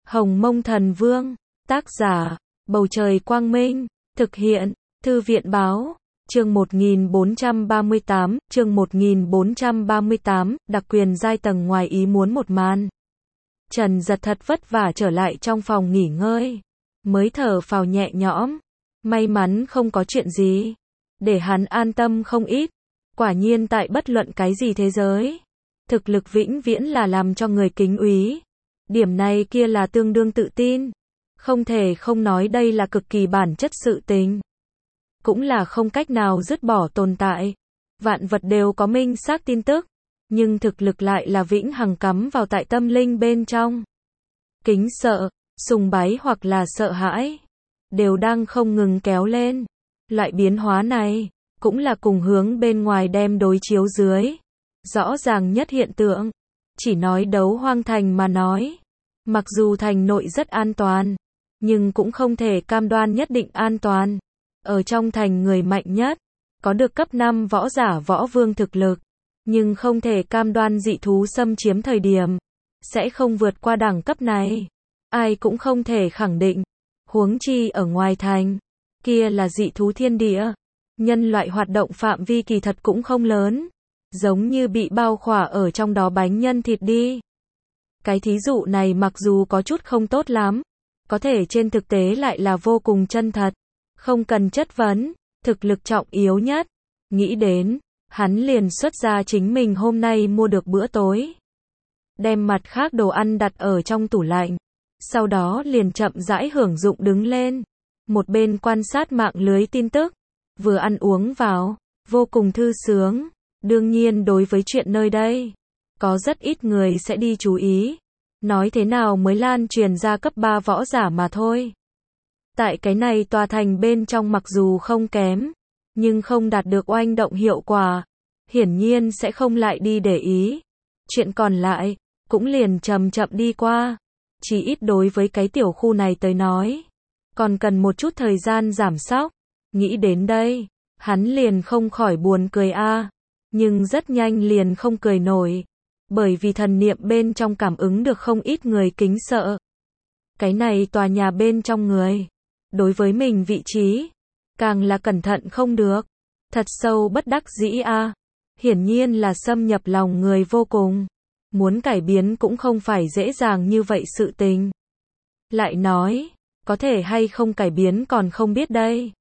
Hồng Mông Thần Vương, tác giả, Bầu Trời Quang Minh, thực hiện, Thư viện Báo, chương 1438, đặc quyền giai tầng ngoài ý muốn một màn. Trần Giật thật vất vả trở lại trong phòng nghỉ ngơi, mới thở phào nhẹ nhõm, may mắn không có chuyện gì, để hắn an tâm không ít. Quả nhiên tại bất luận cái gì thế giới, thực lực vĩnh viễn là làm cho người kính úy. Điểm này kia là tương đương tự tin, không thể không nói đây là cực kỳ bản chất sự tình. Cũng là không cách nào dứt bỏ tồn tại. Vạn vật đều có minh xác tin tức, nhưng thực lực lại là vĩnh hằng cắm vào tại tâm linh bên trong. Kính sợ, sùng bái hoặc là sợ hãi, đều đang không ngừng kéo lên. Loại biến hóa này, cũng là cùng hướng bên ngoài đem đối chiếu dưới. Rõ ràng nhất hiện tượng, chỉ nói Đấu Hoang Thành mà nói. Mặc dù thành nội rất an toàn, nhưng cũng không thể cam đoan nhất định an toàn. Ở trong thành người mạnh nhất, có được cấp 5 võ giả võ vương thực lực, nhưng không thể cam đoan dị thú xâm chiếm thời điểm, sẽ không vượt qua đẳng cấp này. Ai cũng không thể khẳng định, huống chi ở ngoài thành, kia là dị thú thiên địa. Nhân loại hoạt động phạm vi kỳ thật cũng không lớn, giống như bị bao khỏa ở trong đó bánh nhân thịt đi. Cái thí dụ này mặc dù có chút không tốt lắm, có thể trên thực tế lại là vô cùng chân thật, không cần chất vấn, thực lực trọng yếu nhất. Nghĩ đến, hắn liền xuất ra chính mình hôm nay mua được bữa tối, đem mặt khác đồ ăn đặt ở trong tủ lạnh, sau đó liền chậm rãi hưởng dụng đứng lên, một bên quan sát mạng lưới tin tức, vừa ăn uống vào, vô cùng thư sướng. Đương nhiên đối với chuyện nơi đây, có rất ít người sẽ đi chú ý, nói thế nào mới lan truyền ra cấp 3 võ giả mà thôi. Tại cái này tòa thành bên trong mặc dù không kém, nhưng không đạt được oanh động hiệu quả, hiển nhiên sẽ không lại đi để ý. Chuyện còn lại, cũng liền chậm chậm đi qua, chỉ ít đối với cái tiểu khu này tới nói, còn cần một chút thời gian giảm sóc. Nghĩ đến đây, hắn liền không khỏi buồn cười nhưng rất nhanh liền không cười nổi, bởi vì thần niệm bên trong cảm ứng được không ít người kính sợ. Cái này tòa nhà bên trong người, đối với mình vị trí, càng là cẩn thận không được, thật sâu bất đắc dĩ hiển nhiên là xâm nhập lòng người vô cùng, muốn cải biến cũng không phải dễ dàng như vậy sự tình. Lại nói, có thể hay không cải biến còn không biết đây.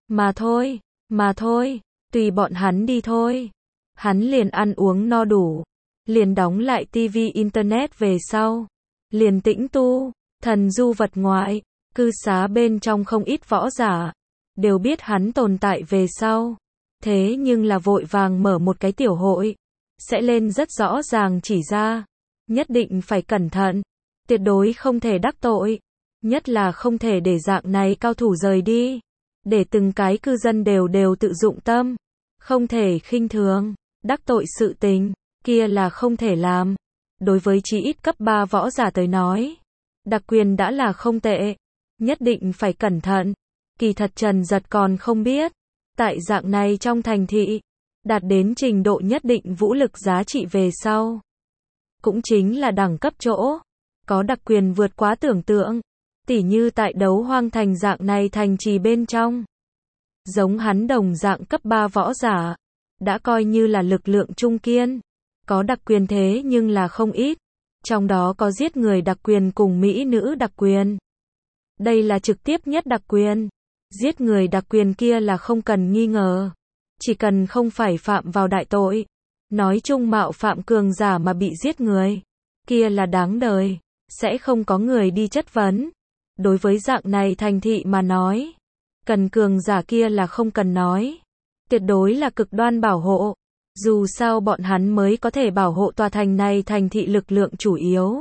Mà thôi, tùy bọn hắn đi thôi. Hắn liền ăn uống no đủ, liền đóng lại tivi internet về sau, liền tĩnh tu, thần du vật ngoại, cư xá bên trong không ít võ giả, đều biết hắn tồn tại về sau. Thế nhưng là vội vàng mở một cái tiểu hội, sẽ lên rất rõ ràng chỉ ra, nhất định phải cẩn thận, tuyệt đối không thể đắc tội, nhất là không thể để dạng này cao thủ rời đi, để từng cái cư dân đều tự dụng tâm, không thể khinh thường. Đắc tội sự tình, kia là không thể làm. Đối với chí ít cấp 3 võ giả tới nói, đặc quyền đã là không tệ, nhất định phải cẩn thận. Kỳ thật Trần Giật còn không biết, tại dạng này trong thành thị, đạt đến trình độ nhất định vũ lực giá trị về sau, cũng chính là đẳng cấp chỗ, có đặc quyền vượt quá tưởng tượng, tỉ như tại Đấu Hoang Thành dạng này thành trì bên trong. Giống hắn đồng dạng cấp 3 võ giả, đã coi như là lực lượng trung kiên, có đặc quyền thế nhưng là không ít, trong đó có giết người đặc quyền cùng mỹ nữ đặc quyền. Đây là trực tiếp nhất đặc quyền, giết người đặc quyền kia là không cần nghi ngờ, chỉ cần không phải phạm vào đại tội, nói chung mạo phạm cường giả mà bị giết người, kia là đáng đời, sẽ không có người đi chất vấn. Đối với dạng này thành thị mà nói, cần cường giả kia là không cần nói, tuyệt đối là cực đoan bảo hộ, dù sao bọn hắn mới có thể bảo hộ tòa thành này thành thị lực lượng chủ yếu.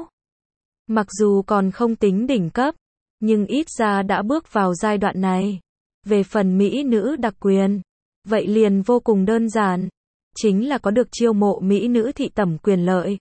Mặc dù còn không tính đỉnh cấp, nhưng ít ra đã bước vào giai đoạn này. Về phần mỹ nữ đặc quyền, vậy liền vô cùng đơn giản, chính là có được chiêu mộ mỹ nữ thị tẩm quyền lợi.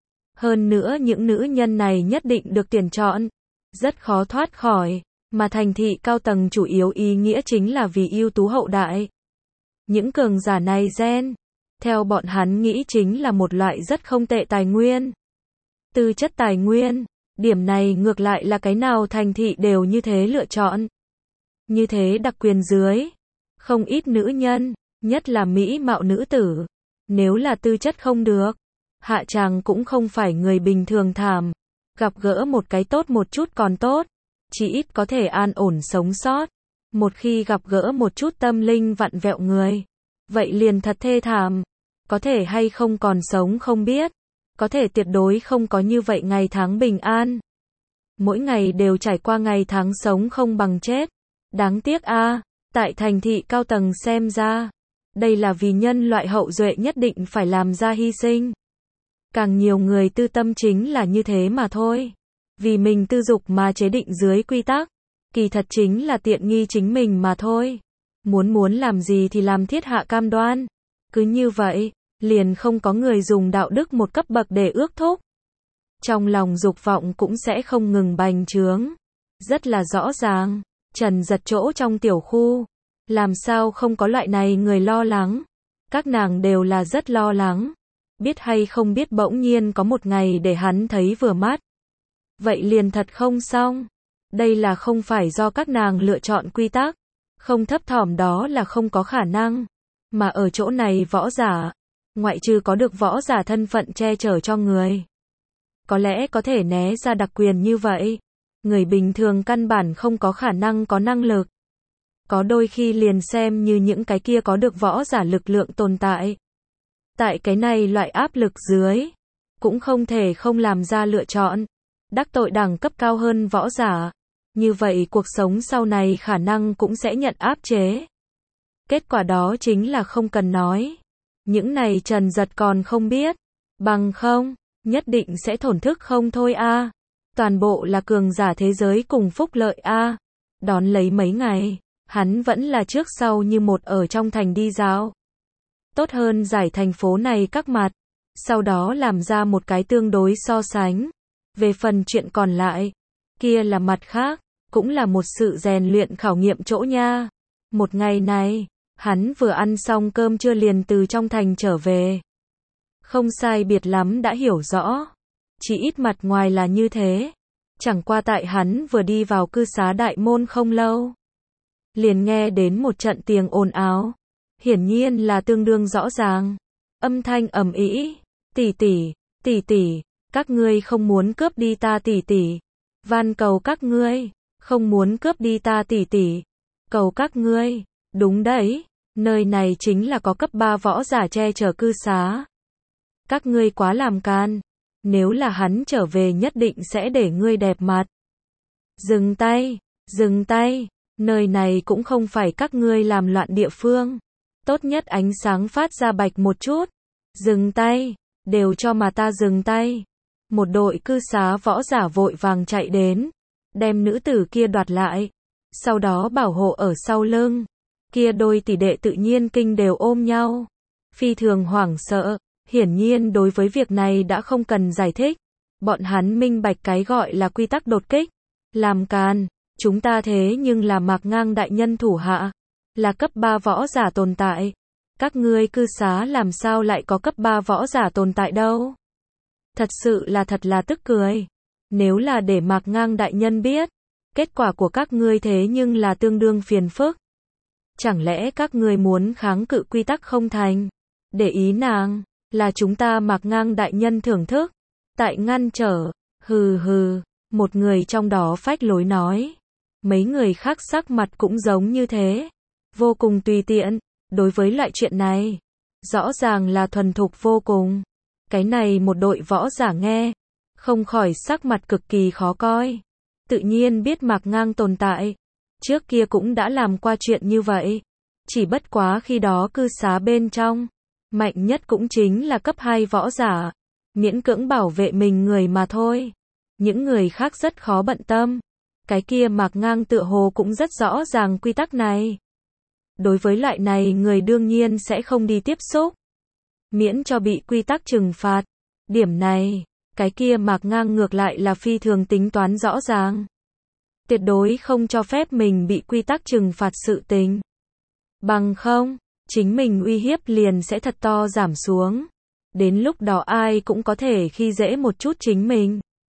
Hơn nữa những nữ nhân này nhất định được tuyển chọn, rất khó thoát khỏi, mà thành thị cao tầng chủ yếu ý nghĩa chính là vì ưu tú hậu đại. Những cường giả này gen, theo bọn hắn nghĩ chính là một loại rất không tệ tài nguyên. Tư chất tài nguyên, Điểm này ngược lại là cái nào thành thị đều như thế lựa chọn. Như thế đặc quyền dưới. Không ít nữ nhân, nhất là mỹ mạo nữ tử. Nếu là tư chất không được, hạ tràng cũng không phải người bình thường thảm. Gặp gỡ một cái tốt một chút còn tốt. Chỉ ít có thể an ổn sống sót. Một khi gặp gỡ một chút tâm linh vặn vẹo người, vậy liền thật thê thảm. Có thể hay không còn sống không biết. Có thể tuyệt đối không có như vậy ngày tháng bình an. Mỗi ngày đều trải qua ngày tháng sống không bằng chết. Đáng tiếc a, tại thành thị cao tầng xem ra, đây là vì nhân loại hậu duệ nhất định phải làm ra hy sinh. Càng nhiều người tư tâm chính là như thế mà thôi. Vì mình tư dục mà chế định dưới quy tắc. Kỳ thật chính là tiện nghi chính mình mà thôi. Muốn làm gì thì làm thiết hạ cam đoan. Cứ như vậy, liền không có người dùng đạo đức một cấp bậc để ước thúc. Trong lòng dục vọng cũng sẽ không ngừng bành trướng. Rất là rõ ràng, Trần Giật chỗ trong tiểu khu. Làm sao không có loại này người lo lắng. Các nàng đều là rất lo lắng. Biết hay không biết bỗng nhiên có một ngày để hắn thấy vừa mắt. Vậy liền thật không xong. Đây là không phải do các nàng lựa chọn quy tắc. Không thấp thỏm đó là không có khả năng. Mà ở chỗ này võ giả, ngoại trừ có được võ giả thân phận che chở cho người, có lẽ có thể né ra đặc quyền như vậy. Người bình thường căn bản không có khả năng có năng lực. Có đôi khi liền xem như những cái kia có được võ giả lực lượng tồn tại. Tại cái này loại áp lực dưới, cũng không thể không làm ra lựa chọn. Đắc tội đẳng cấp cao hơn võ giả. Như vậy cuộc sống sau này khả năng cũng sẽ nhận áp chế. Kết quả đó chính là không cần nói. Những này Trần Giật còn không biết. Bằng không, nhất định sẽ thổn thức không thôi a. Toàn bộ là cường giả thế giới cùng phúc lợi a. Đón lấy mấy ngày, hắn vẫn là trước sau như một ở trong thành đi dạo. Tốt hơn giải thành phố này các mặt. Sau đó làm ra một cái tương đối so sánh. Về phần chuyện còn lại, kia là mặt khác, cũng là một sự rèn luyện khảo nghiệm chỗ nha. Một ngày này, hắn vừa ăn xong cơm trưa liền từ trong thành trở về. Không sai biệt lắm đã hiểu rõ. Chỉ ít mặt ngoài là như thế. Chẳng qua tại hắn vừa đi vào cư xá đại môn không lâu. Liền nghe đến một trận tiếng ồn ào. Hiển nhiên là tương đương rõ ràng. Âm thanh ầm ĩ. Tỷ tỷ, các ngươi không muốn cướp đi ta tỷ tỷ. Van cầu các ngươi, không muốn cướp đi ta tỷ tỷ. Cầu các ngươi, đúng đấy, nơi này chính là có cấp 3 võ giả che chở cư xá. Các ngươi quá làm can, nếu là hắn trở về nhất định sẽ để ngươi đẹp mặt. Dừng tay, nơi này cũng không phải các ngươi làm loạn địa phương. Tốt nhất ánh sáng phát ra bạch một chút. Dừng tay, đều cho mà ta dừng tay. Một đội cư xá võ giả vội vàng chạy đến, đem nữ tử kia đoạt lại, sau đó bảo hộ ở sau lưng. Kia đôi tỷ đệ tự nhiên kinh đều ôm nhau, phi thường hoảng sợ, hiển nhiên đối với việc này đã không cần giải thích. Bọn hắn minh bạch cái gọi là quy tắc đột kích. Làm càn, chúng ta thế nhưng là Mạc Ngang đại nhân thủ hạ, là cấp 3 võ giả tồn tại. Các ngươi cư xá làm sao lại có cấp 3 võ giả tồn tại đâu? Thật là tức cười. Nếu là để Mạc Ngang đại nhân biết, kết quả của các ngươi thế nhưng là tương đương phiền phức. Chẳng lẽ các ngươi muốn kháng cự quy tắc không thành? Để ý nàng, là chúng ta Mạc Ngang đại nhân thưởng thức. Tại ngăn trở, hừ, một người trong đó phách lối nói. Mấy người khác sắc mặt cũng giống như thế. Vô cùng tùy tiện, đối với loại chuyện này. Rõ ràng là thuần thục vô cùng. Cái này một đội võ giả nghe, không khỏi sắc mặt cực kỳ khó coi. Tự nhiên biết Mạc Ngang tồn tại. Trước kia cũng đã làm qua chuyện như vậy. Chỉ bất quá khi đó cư xá bên trong, mạnh nhất cũng chính là cấp 2 võ giả. Miễn cưỡng bảo vệ mình người mà thôi. Những người khác rất khó bận tâm. Cái kia Mạc Ngang tựa hồ cũng rất rõ ràng quy tắc này. Đối với loại này người đương nhiên sẽ không đi tiếp xúc. Miễn cho bị quy tắc trừng phạt. Điểm này, cái kia Mạc Ngang ngược lại là phi thường tính toán rõ ràng. Tuyệt đối không cho phép mình bị quy tắc trừng phạt sự tình. Bằng không, chính mình uy hiếp liền sẽ thật to giảm xuống. Đến lúc đó ai cũng có thể khi dễ một chút chính mình.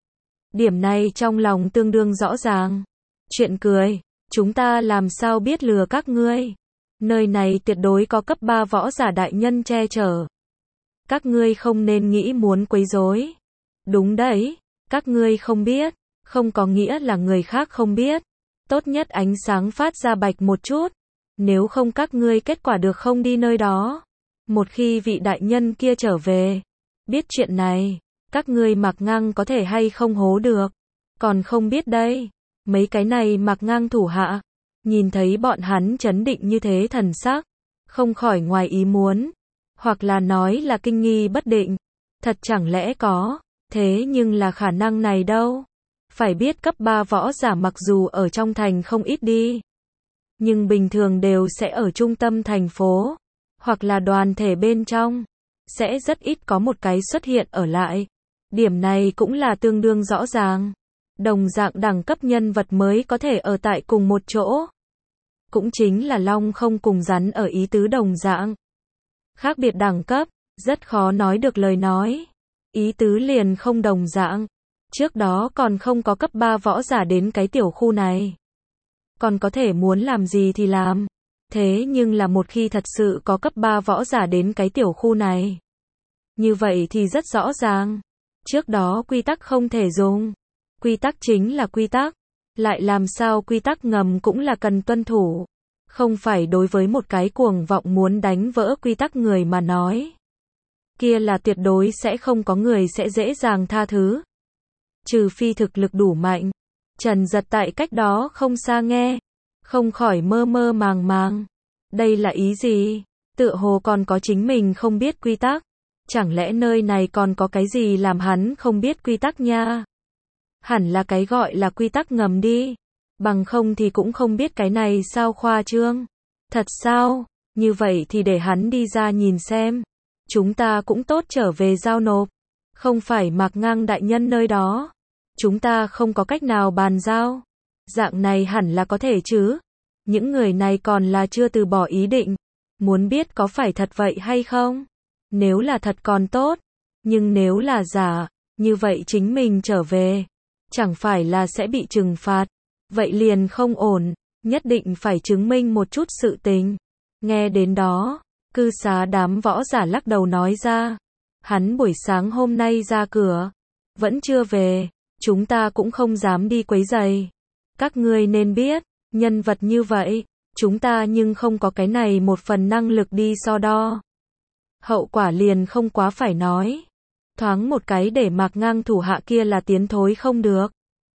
Điểm này trong lòng tương đương rõ ràng. Chuyện cười, chúng ta làm sao biết lừa các ngươi. Nơi này tuyệt đối có cấp 3 võ giả đại nhân che chở. Các ngươi không nên nghĩ muốn quấy rối. Đúng đấy, các ngươi không biết, không có nghĩa là người khác không biết. Tốt nhất ánh sáng phát ra bạch một chút. Nếu không các ngươi kết quả được không đi nơi đó. Một khi vị đại nhân kia trở về, biết chuyện này, các ngươi Mạc Ngang có thể hay không hố được. Còn không biết đây. Mấy cái này Mạc Ngang thủ hạ, nhìn thấy bọn hắn trấn định như thế thần sắc, không khỏi ngoài ý muốn, hoặc là nói là kinh nghi bất định. Thật chẳng lẽ có, thế nhưng là khả năng này đâu. Phải biết cấp 3 võ giả mặc dù ở trong thành không ít đi, nhưng bình thường đều sẽ ở trung tâm thành phố, hoặc là đoàn thể bên trong, sẽ rất ít có một cái xuất hiện ở lại. Điểm này cũng là tương đương rõ ràng. Đồng dạng đẳng cấp nhân vật mới có thể ở tại cùng một chỗ. Cũng chính là long không cùng rắn ở ý tứ đồng dạng. Khác biệt đẳng cấp, rất khó nói được lời nói. Ý tứ liền không đồng dạng. Trước đó còn không có cấp 3 võ giả đến cái tiểu khu này. Còn có thể muốn làm gì thì làm. Thế nhưng là một khi thật sự có cấp 3 võ giả đến cái tiểu khu này, như vậy thì rất rõ ràng. Trước đó quy tắc không thể dùng. Quy tắc chính là quy tắc. Lại làm sao quy tắc ngầm cũng là cần tuân thủ. Không phải đối với một cái cuồng vọng muốn đánh vỡ quy tắc người mà nói. Kia là tuyệt đối sẽ không có người sẽ dễ dàng tha thứ. Trừ phi thực lực đủ mạnh. Trần Giật tại cách đó không xa nghe. Không khỏi mơ mơ màng màng. Đây là ý gì? Tựa hồ còn có chính mình không biết quy tắc. Chẳng lẽ nơi này còn có cái gì làm hắn không biết quy tắc nha? Hẳn là cái gọi là quy tắc ngầm đi. Bằng không thì cũng không biết cái này sao khoa trương. Thật sao? Như vậy thì để hắn đi ra nhìn xem. Chúng ta cũng tốt trở về giao nộp. Không phải Mạc Ngang đại nhân nơi đó. Chúng ta không có cách nào bàn giao. Dạng này hẳn là có thể chứ. Những người này còn là chưa từ bỏ ý định. Muốn biết có phải thật vậy hay không? Nếu là thật còn tốt. Nhưng nếu là giả, như vậy chính mình trở về. Chẳng phải là sẽ bị trừng phạt. Vậy liền không ổn. Nhất định phải chứng minh một chút sự tình. Nghe đến đó, cư xá đám võ giả lắc đầu nói ra. Hắn buổi sáng hôm nay ra cửa. Vẫn chưa về. Chúng ta cũng không dám đi quấy rầy. Các ngươi nên biết, nhân vật như vậy, chúng ta nhưng không có cái này một phần năng lực đi so đo. Hậu quả liền không quá phải nói. Thoáng một cái để Mạc Ngang thủ hạ kia là tiến thối không được.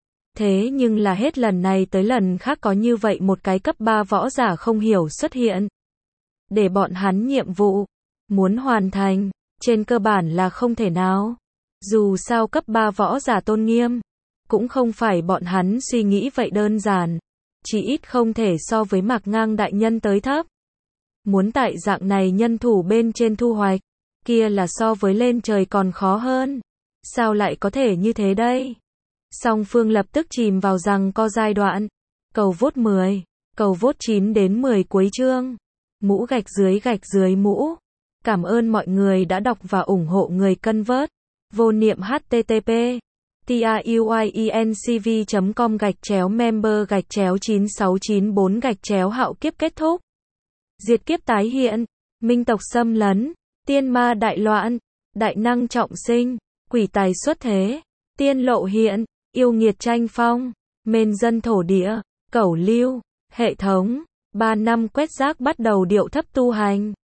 Thế nhưng là hết lần này tới lần khác có như vậy một cái cấp 3 võ giả không hiểu xuất hiện. Để bọn hắn nhiệm vụ, muốn hoàn thành, trên cơ bản là không thể nào. Dù sao cấp 3 võ giả tôn nghiêm, cũng không phải bọn hắn suy nghĩ vậy đơn giản. Chỉ ít không thể so với Mạc Ngang đại nhân tới thấp. Muốn tại dạng này nhân thủ bên trên thu hoạch, kia là so với lên trời còn khó hơn. Sao lại có thể như thế đây? Song phương lập tức chìm vào giằng co giai đoạn. Cầu vote 10, cầu vote 9 đến 10 cuối chương. Mũ gạch dưới mũ. Cảm ơn mọi người đã đọc và ủng hộ người cân vớt. Vô niệm http truyencv.com/member/9694 hạo kiếp kết thúc. Diệt kiếp tái hiện, minh tộc xâm lấn, tiên ma đại loạn, đại năng trọng sinh, quỷ tài xuất thế, tiên lộ hiện, yêu nghiệt tranh phong, mên dân thổ địa, cẩu lưu, hệ thống, 3 năm quét rác bắt đầu điệu thấp tu hành.